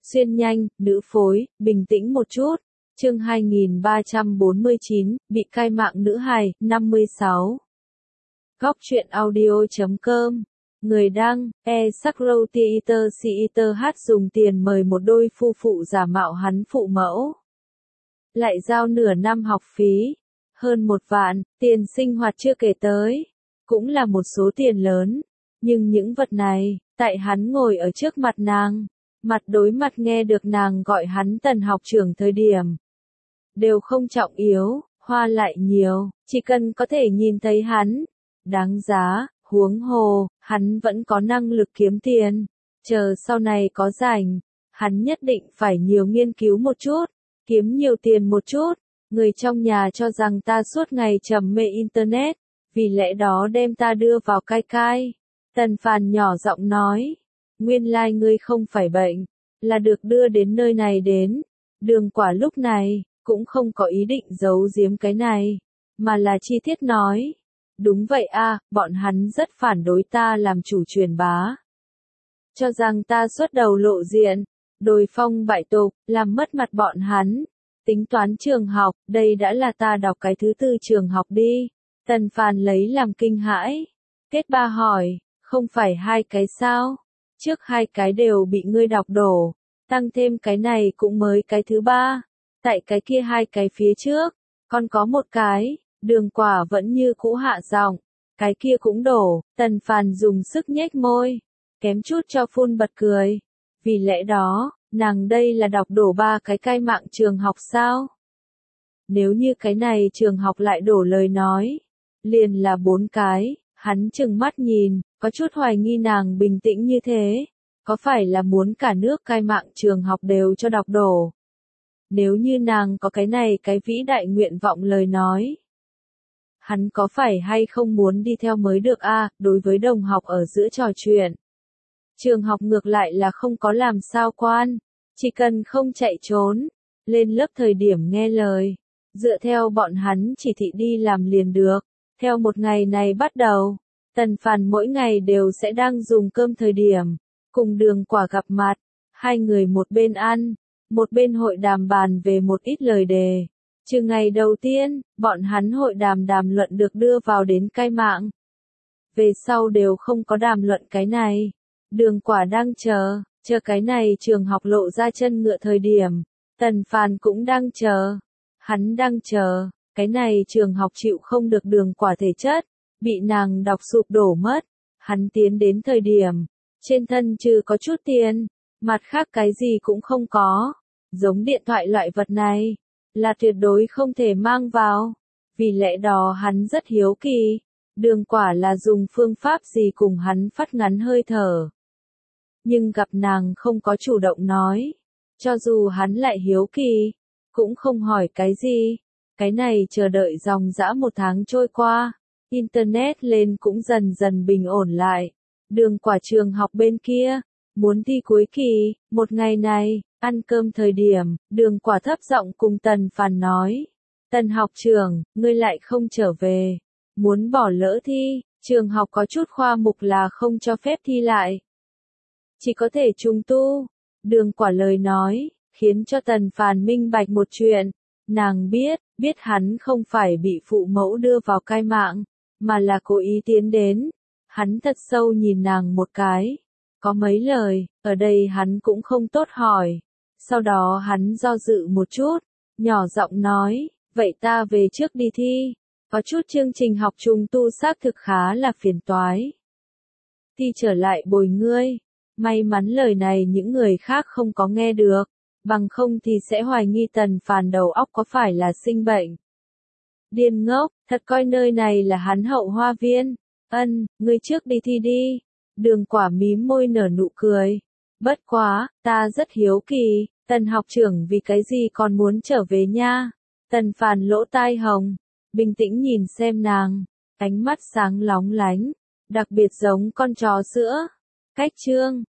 Xuyên nhanh, nữ phối, bình tĩnh một chút. Chương 2349, bị cai mạng nữ hài, 56. Góc truyện audio.com. Người đăng, Sakrow Theater hát dùng tiền mời một đôi phu phụ giả mạo hắn phụ mẫu. Lại giao nửa năm học phí, hơn 1 vạn, tiền sinh hoạt chưa kể tới. Cũng là một số tiền lớn. Nhưng những vật này, tại hắn ngồi ở trước mặt nàng, mặt đối mặt nghe được nàng gọi hắn Tần học trưởng thời điểm. Đều không trọng yếu, hoa lại nhiều, chỉ cần có thể nhìn thấy hắn. Đáng giá, huống hồ, hắn vẫn có năng lực kiếm tiền. Chờ sau này có rảnh, hắn nhất định phải nhiều nghiên cứu một chút, kiếm nhiều tiền một chút. Người trong nhà cho rằng ta suốt ngày trầm mê Internet, vì lẽ đó đem ta đưa vào cai cai. Tần Phàn nhỏ giọng nói, nguyên lai ngươi không phải bệnh, là được đưa đến nơi này đến. Đường Quả lúc này, cũng không có ý định giấu giếm cái này, mà là chi tiết nói. Đúng vậy a, bọn hắn rất phản đối ta làm chủ truyền bá. Cho rằng ta xuất đầu lộ diện, đồi phong bại tục, làm mất mặt bọn hắn. Tính toán trường học, đây đã là ta đọc cái thứ 4 trường học đi. Tần Phàn lấy làm kinh hãi. Kết Ba hỏi, không phải 2 cái sao? Trước 2 cái đều bị ngươi đọc đổ, tăng thêm cái này cũng mới cái thứ 3. Tại cái kia 2 cái phía trước, còn có 1 cái. Đường Quả vẫn như cũ hạ giọng, cái kia cũng đổ. Tần Phàn dùng sức nhếch môi, kém chút cho phun bật cười. Vì lẽ đó, nàng đây là đọc đổ 3 cái cai mạng trường học sao? Nếu như cái này trường học lại đổ lời nói, liền là 4 cái. Hắn trừng mắt nhìn, có chút hoài nghi nàng bình tĩnh như thế. Có phải là muốn cả nước cai mạng trường học đều cho đọc đổ? Nếu như nàng có cái này cái vĩ đại nguyện vọng lời nói, hắn có phải hay không muốn đi theo mới được a? Đối với đồng học ở giữa trò chuyện, trường học ngược lại là không có làm sao quan, chỉ cần không chạy trốn, lên lớp thời điểm nghe lời, dựa theo bọn hắn chỉ thị đi làm liền được. Theo một ngày này bắt đầu, Tần Phàn mỗi ngày đều sẽ đang dùng cơm thời điểm, cùng Đường Quả gặp mặt, 2 người một bên ăn, một bên hội đàm bàn về một ít lời đề. Trừ ngày đầu tiên, bọn hắn hội đàm luận được đưa vào đến cai mạng. Về sau đều không có đàm luận cái này. Đường Quả đang chờ cái này trường học lộ ra chân ngựa thời điểm. Tần Phàn cũng đang chờ. Hắn đang chờ, cái này trường học chịu không được Đường Quả thể chất, bị nàng đọc sụp đổ mất. Hắn tiến đến thời điểm, trên thân trừ có chút tiền, mặt khác cái gì cũng không có. Giống điện thoại loại vật này, là tuyệt đối không thể mang vào. Vì lẽ đó hắn rất hiếu kỳ, Đường Quả là dùng phương pháp gì cùng hắn phát ngắn hơi thở. Nhưng gặp nàng không có chủ động nói, cho dù hắn lại hiếu kỳ, cũng không hỏi cái gì. Cái này chờ đợi dòng dã 1 tháng trôi qua, Internet lên cũng dần dần bình ổn lại. Đường Quả trường học bên kia, muốn thi cuối kỳ, một ngày này, ăn cơm thời điểm, Đường Quả thấp giọng cùng Tần Phàn nói. Tần học trưởng, ngươi lại không trở về. Muốn bỏ lỡ thi, trường học có chút khoa mục là không cho phép thi lại. Chỉ có thể trùng tu. Đường Quả lời nói, khiến cho Tần Phàn minh bạch một chuyện. Nàng biết hắn không phải bị phụ mẫu đưa vào cai mạng, mà là cố ý tiến đến. Hắn thật sâu nhìn nàng một cái. Có mấy lời, ở đây hắn cũng không tốt hỏi. Sau đó hắn do dự một chút, nhỏ giọng nói, vậy ta về trước đi thi. Có chút chương trình học trùng tu xác thực khá là phiền toái. Thi trở lại bồi ngươi. May mắn lời này những người khác không có nghe được, bằng không thì sẽ hoài nghi Tần Phàn đầu óc có phải là sinh bệnh. Điên ngốc, thật coi nơi này là hắn hậu hoa viên. Ngươi trước đi thi đi. Đường Quả mím môi nở nụ cười. Bất quá, ta rất hiếu kỳ, Tần học trưởng vì cái gì còn muốn trở về nha. Tần Phàn lỗ tai hồng, bình tĩnh nhìn xem nàng, ánh mắt sáng lóng lánh, đặc biệt giống con chó sữa. Cách chương